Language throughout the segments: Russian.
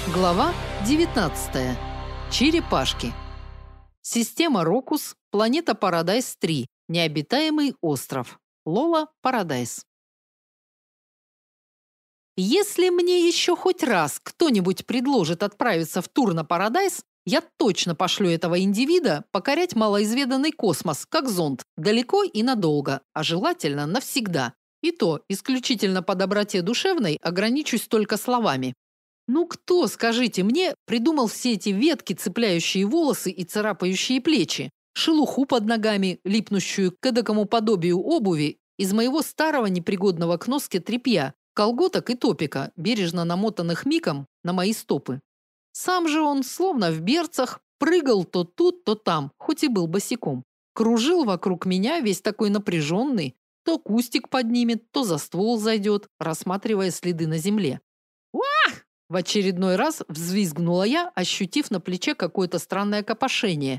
Глава 19. Черепашки. Система Рокус, планета Парадайз-3, необитаемый остров. Лола Парадайз. Если мне еще хоть раз кто-нибудь предложит отправиться в тур на Парадайз, я точно пошлю этого индивида покорять малоизведанный космос, как зонд, далеко и надолго, а желательно навсегда. И то исключительно по доброте душевной ограничусь только словами. Ну кто, скажите мне, придумал все эти ветки, цепляющие волосы и царапающие плечи, шелуху под ногами, липнущую к эдакому подобию обуви из моего старого непригодного к носке тряпья, колготок и топика, бережно намотанных миком на мои стопы? Сам же он, словно в берцах, прыгал то тут, то там, хоть и был босиком. Кружил вокруг меня весь такой напряженный, то кустик поднимет, то за ствол зайдет, рассматривая следы на земле. В очередной раз взвизгнула я, ощутив на плече какое-то странное копошение.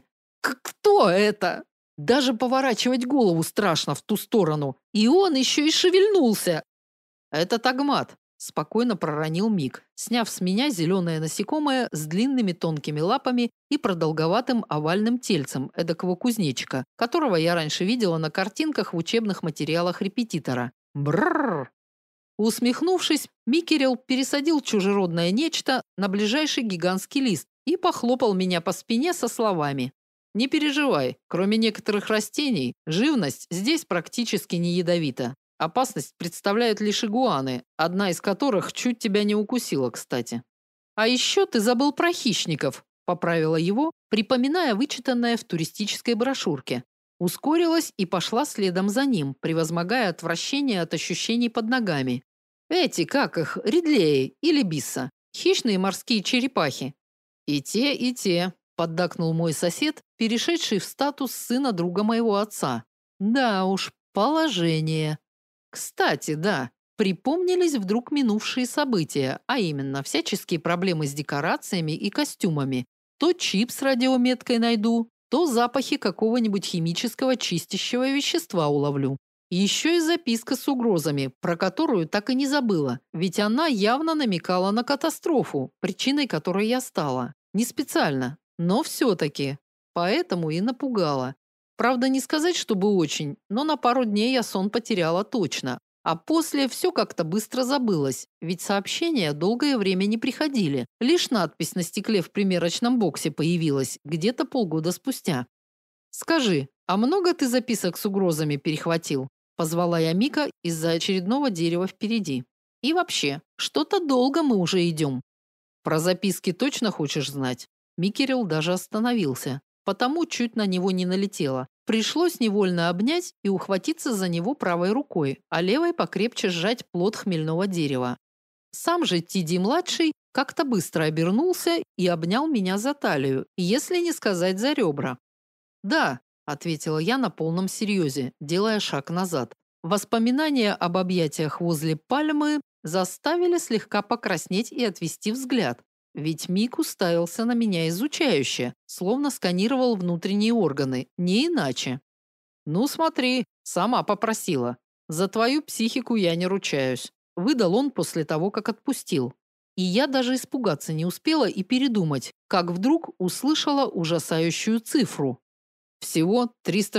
Кто это? Даже поворачивать голову страшно в ту сторону. И он еще и шевельнулся. Это Тагмат, спокойно проронил Мик, сняв с меня зеленое насекомое с длинными тонкими лапами и продолговатым овальным тельцем эдакого кузнечика, которого я раньше видела на картинках в учебных материалах репетитора. Бррр! Усмехнувшись, Микерел пересадил чужеродное нечто на ближайший гигантский лист и похлопал меня по спине со словами: «Не переживай, кроме некоторых растений, живность здесь практически не ядовита. Опасность представляют лишь игуаны, одна из которых чуть тебя не укусила, кстати». «А еще ты забыл про хищников», – поправила его, припоминая вычитанное в туристической брошюрке. Ускорилась и пошла следом за ним, превозмогая отвращение от ощущений под ногами. Эти, как их, ридлеи или бисса, хищные морские черепахи. И те, поддакнул мой сосед, перешедший в статус сына друга моего отца. Да уж, положение. Кстати, да, припомнились вдруг минувшие события, а именно всяческие проблемы с декорациями и костюмами. То чип с радиометкой найду, то запахи какого-нибудь химического чистящего вещества уловлю. Еще и записка с угрозами, про которую так и не забыла, ведь она явно намекала на катастрофу, причиной которой я стала. Не специально, но все-таки. Поэтому и напугала. Правда, не сказать, чтобы очень, но на пару дней я сон потеряла точно. А после все как-то быстро забылось, ведь сообщения долгое время не приходили. Лишь надпись на стекле в примерочном боксе появилась где-то полгода спустя. «Скажи, а много ты записок с угрозами перехватил?» Позвала я Мика из-за очередного дерева впереди. «И вообще, что-то долго мы уже идем». «Про записки точно хочешь знать?» Микерел даже остановился, потому чуть на него не налетела. Пришлось невольно обнять и ухватиться за него правой рукой, а левой покрепче сжать плод хмельного дерева. Сам же Тиди-младший как-то быстро обернулся и обнял меня за талию, если не сказать за ребра. «Да», – ответила я на полном серьезе, делая шаг назад. Воспоминания об объятиях возле пальмы заставили слегка покраснеть и отвести взгляд. Ведь Мик уставился на меня изучающе, словно сканировал внутренние органы, не иначе. «Ну смотри, сама попросила. За твою психику я не ручаюсь», – выдал он после того, как отпустил. И я даже испугаться не успела и передумать, как вдруг услышала ужасающую цифру. Всего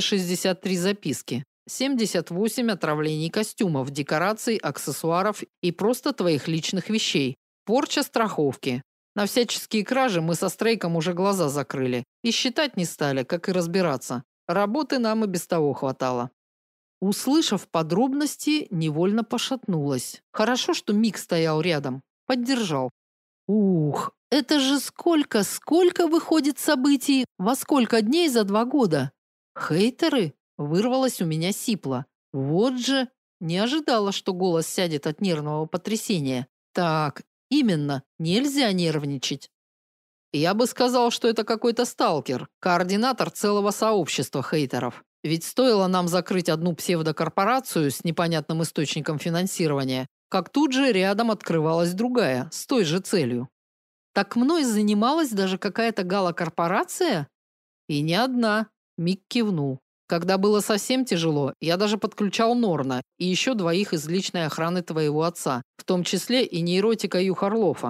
363 записки, 78 отравлений костюмов, декораций, аксессуаров и просто твоих личных вещей. Порча страховки. На всяческие кражи мы со Стрейком уже глаза закрыли. И считать не стали, как и разбираться. Работы нам и без того хватало. Услышав подробности, невольно пошатнулась. Хорошо, что Мик стоял рядом. Поддержал. Ух, это же сколько выходит событий, во сколько дней за 2 года? Хейтеры? Вырвалось у меня сипло. Вот же, не ожидала, что голос сядет от нервного потрясения. Так, именно, нельзя нервничать. Я бы сказал, что это какой-то сталкер, координатор целого сообщества хейтеров. Ведь стоило нам закрыть одну псевдокорпорацию с непонятным источником финансирования, как тут же рядом открывалась другая, с той же целью. Так мной занималась даже какая-то гала-корпорация? И не одна, Мик кивнул. Когда было совсем тяжело, я даже подключал Норна и еще 2 из личной охраны твоего отца, в том числе и нейротика Юхарлофа.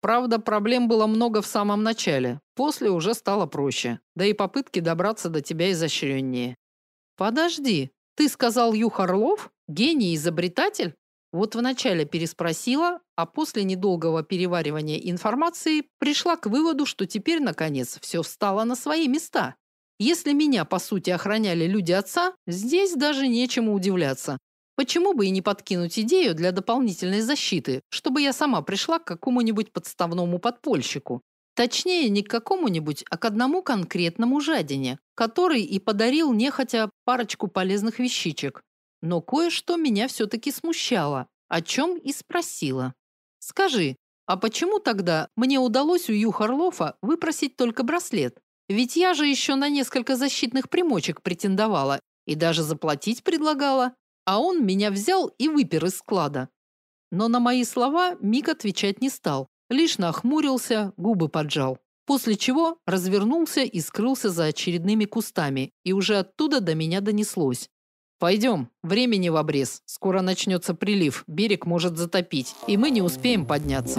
Правда, проблем было много в самом начале. После уже стало проще. Да и попытки добраться до тебя изощреннее. Подожди, ты сказал Юх Орлов? Гений-изобретатель? Вот вначале переспросила, а после недолгого переваривания информации пришла к выводу, что теперь, наконец, все встало на свои места. Если меня, по сути, охраняли люди отца, здесь даже нечему удивляться. Почему бы и не подкинуть идею для дополнительной защиты, чтобы я сама пришла к какому-нибудь подставному подпольщику? Точнее, не к какому-нибудь, а к одному конкретному жадине, который и подарил нехотя парочку полезных вещичек. Но кое-что меня все-таки смущало, о чем и спросила. Скажи, а почему тогда мне удалось у Юхарлофа выпросить только браслет? Ведь я же еще на несколько защитных примочек претендовала и даже заплатить предлагала, а он меня взял и выпер из склада. Но на мои слова Мик отвечать не стал, лишь нахмурился, губы поджал. После чего развернулся и скрылся за очередными кустами, и уже оттуда до меня донеслось. «Пойдем, времени в обрез. Скоро начнется прилив, берег может затопить, и мы не успеем подняться».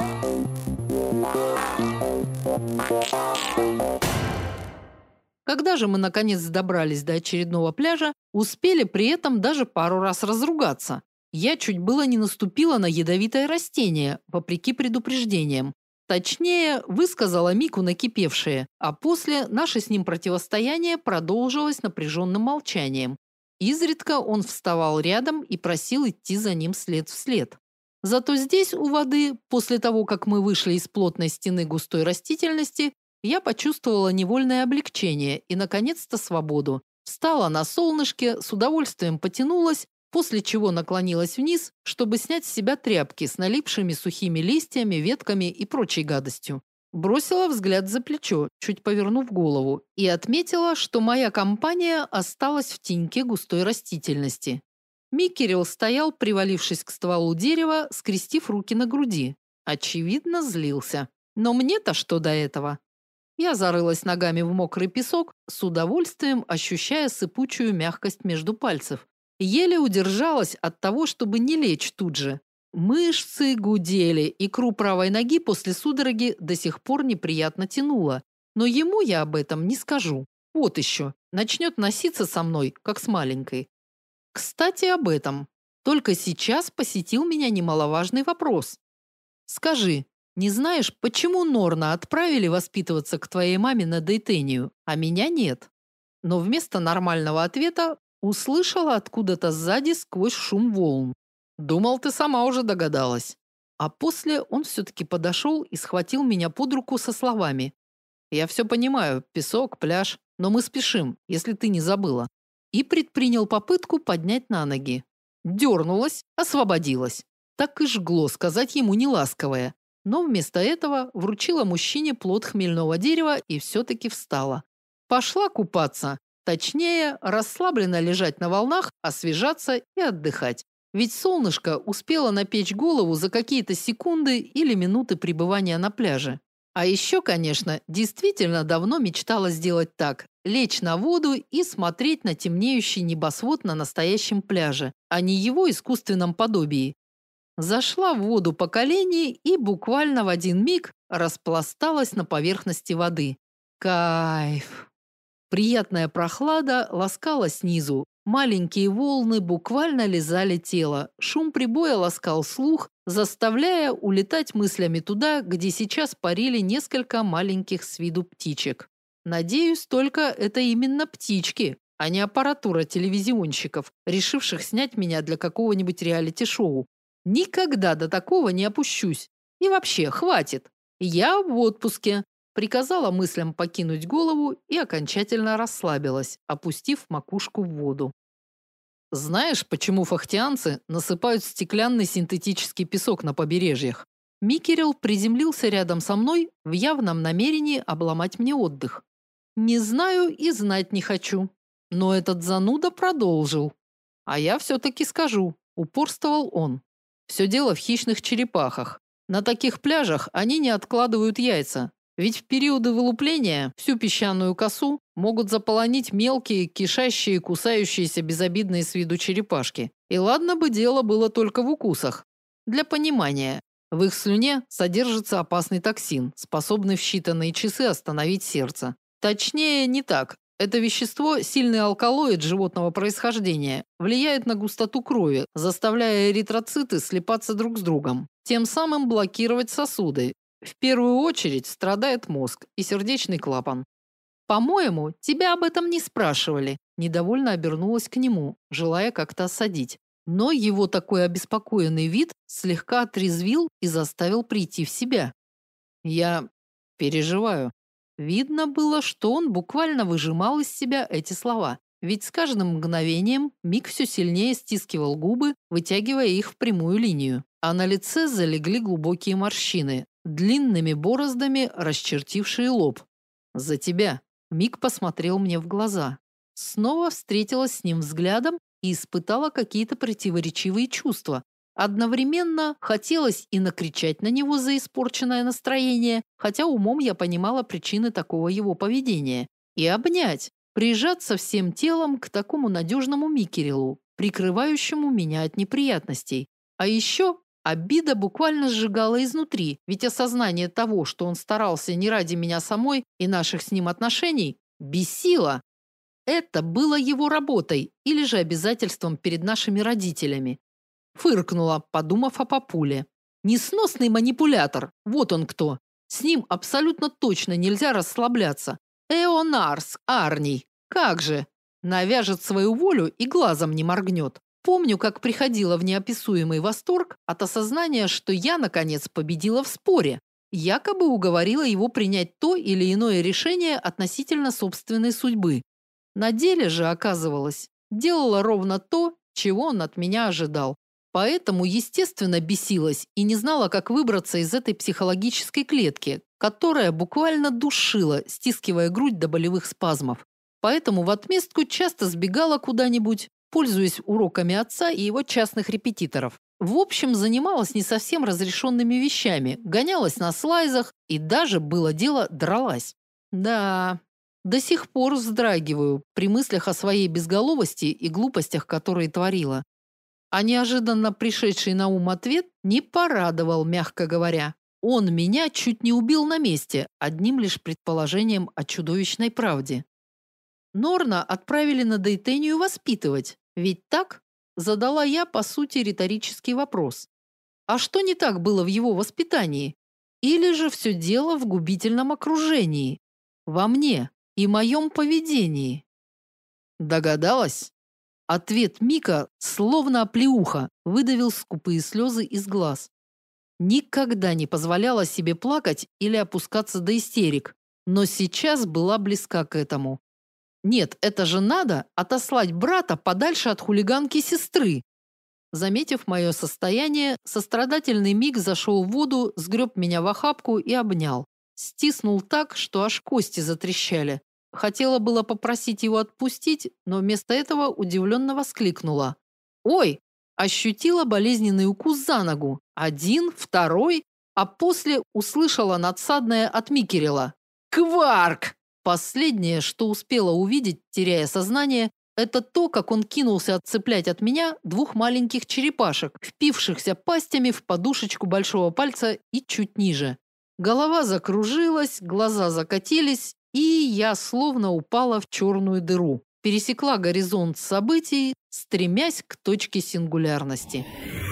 Когда же мы наконец добрались до очередного пляжа, успели при этом даже пару раз разругаться. Я чуть было не наступила на ядовитое растение, вопреки предупреждениям. Точнее, высказала Мику накипевшее, а после наше с ним противостояние продолжилось напряженным молчанием. Изредка он вставал рядом и просил идти за ним след в след. Зато здесь у воды, после того, как мы вышли из плотной стены густой растительности, я почувствовала невольное облегчение и, наконец-то, свободу. Встала на солнышке, с удовольствием потянулась, после чего наклонилась вниз, чтобы снять с себя тряпки с налипшими сухими листьями, ветками и прочей гадостью. Бросила взгляд за плечо, чуть повернув голову, и отметила, что моя компания осталась в теньке густой растительности. Микерил стоял, привалившись к стволу дерева, скрестив руки на груди. Очевидно, злился. Но мне-то что до этого? Я зарылась ногами в мокрый песок, с удовольствием ощущая сыпучую мягкость между пальцев. Еле удержалась от того, чтобы не лечь тут же. Мышцы гудели, икру правой ноги после судороги до сих пор неприятно тянуло. Но ему я об этом не скажу. Вот еще. Начнет носиться со мной, как с маленькой. Кстати, об этом. Только сейчас посетил меня немаловажный вопрос. Скажи, не знаешь, почему Норна отправили воспитываться к твоей маме на Дейтению, а меня нет? Но вместо нормального ответа услышала откуда-то сзади сквозь шум волн. Думал, ты сама уже догадалась. А после он все-таки подошел и схватил меня под руку со словами. Я все понимаю, песок, пляж, но мы спешим, если ты не забыла. И предпринял попытку поднять на ноги. Дернулась, освободилась. Так и жгло сказать ему неласковое. Но вместо этого вручила мужчине плод хмельного дерева и все-таки встала. Пошла купаться. Точнее, расслабленно лежать на волнах, освежаться и отдыхать. Ведь солнышко успело напечь голову за какие-то секунды или минуты пребывания на пляже. А еще, конечно, действительно давно мечтала сделать так. Лечь на воду и смотреть на темнеющий небосвод на настоящем пляже, а не его искусственном подобии. Зашла в воду по колени и буквально в один миг распласталась на поверхности воды. Кайф! Приятная прохлада ласкала снизу. Маленькие волны буквально лизали тело. Шум прибоя ласкал слух, заставляя улетать мыслями туда, где сейчас парили несколько маленьких с виду птичек. Надеюсь, только это именно птички, а не аппаратура телевизионщиков, решивших снять меня для какого-нибудь реалити-шоу. Никогда до такого не опущусь. И вообще, хватит. Я в отпуске. Приказала мыслям покинуть голову и окончательно расслабилась, опустив макушку в воду. Знаешь, почему фахтианцы насыпают стеклянный синтетический песок на побережьях? Микерил приземлился рядом со мной в явном намерении обломать мне отдых. Не знаю и знать не хочу. Но этот зануда продолжил. А я все-таки скажу, упорствовал он. Все дело в хищных черепахах. На таких пляжах они не откладывают яйца. Ведь в периоды вылупления всю песчаную косу могут заполонить мелкие, кишащие, кусающиеся безобидные с виду черепашки. И ладно бы дело было только в укусах. Для понимания, В их слюне содержится опасный токсин, способный в считанные часы остановить сердце. Точнее, не так. Это вещество – сильный алкалоид животного происхождения, влияет на густоту крови, заставляя эритроциты слипаться друг с другом, тем самым блокировать сосуды. В первую очередь страдает мозг и сердечный клапан. «По-моему, тебя об этом не спрашивали», – недовольно обернулась к нему, желая как-то осадить. Но его такой обеспокоенный вид слегка отрезвил и заставил прийти в себя. «Я переживаю». Видно было, что он буквально выжимал из себя эти слова. Ведь с каждым мгновением Мик все сильнее стискивал губы, вытягивая их в прямую линию. А на лице залегли глубокие морщины, длинными бороздами расчертившие лоб. «За тебя». Мик посмотрел мне в глаза. Снова встретилась с ним взглядом и испытала какие-то противоречивые чувства. Одновременно хотелось и накричать на него за испорченное настроение, хотя умом я понимала причины такого его поведения, и обнять, прижаться всем телом к такому надежному Микерилу, прикрывающему меня от неприятностей. А еще обида буквально сжигала изнутри, ведь осознание того, что он старался не ради меня самой и наших с ним отношений, бесило. Это было его работой или же обязательством перед нашими родителями. Фыркнула, подумав о папуле. Несносный манипулятор, вот он кто. С ним абсолютно точно нельзя расслабляться. Эонарс, Арний, как же. Навяжет свою волю и глазом не моргнет. Помню, как приходила в неописуемый восторг от осознания, что я, наконец, победила в споре. Якобы уговорила его принять то или иное решение относительно собственной судьбы. На деле же, оказывалось, делала ровно то, чего он от меня ожидал. Поэтому, естественно, бесилась и не знала, как выбраться из этой психологической клетки, которая буквально душила, стискивая грудь до болевых спазмов. Поэтому в отместку часто сбегала куда-нибудь, пользуясь уроками отца и его частных репетиторов. В общем, занималась не совсем разрешенными вещами, гонялась на слайзах и даже, было дело, дралась. Да, до сих пор вздрагиваю при мыслях о своей безголовости и глупостях, которые творила. А неожиданно пришедший на ум ответ не порадовал, мягко говоря. Он меня чуть не убил на месте, одним лишь предположением о чудовищной правде. Норна отправили на Дейтению воспитывать, ведь так? Задала я, по сути, риторический вопрос. А что не так было в его воспитании? Или же все дело в губительном окружении? Во мне и моем поведении? Догадалась? Ответ Мика, словно оплеуха, выдавил скупые слезы из глаз. Никогда не позволяла себе плакать или опускаться до истерик, но сейчас была близка к этому. Нет, это же надо отослать брата подальше от хулиганки сестры. Заметив мое состояние, сострадательный Мик зашел в воду, сгреб меня в охапку и обнял. Стиснул так, что аж кости затрещали. Хотела было попросить его отпустить, но вместо этого удивленно воскликнула. «Ой!» Ощутила болезненный укус за ногу. Один, второй, а после услышала надсадное от Микерила. «Кварк!» Последнее, что успела увидеть, теряя сознание, это то, как он кинулся отцеплять от меня двух маленьких черепашек, впившихся пастями в подушечку большого пальца и чуть ниже. Голова закружилась, глаза закатились, и я словно упала в черную дыру. Пересекла горизонт событий, стремясь к точке сингулярности.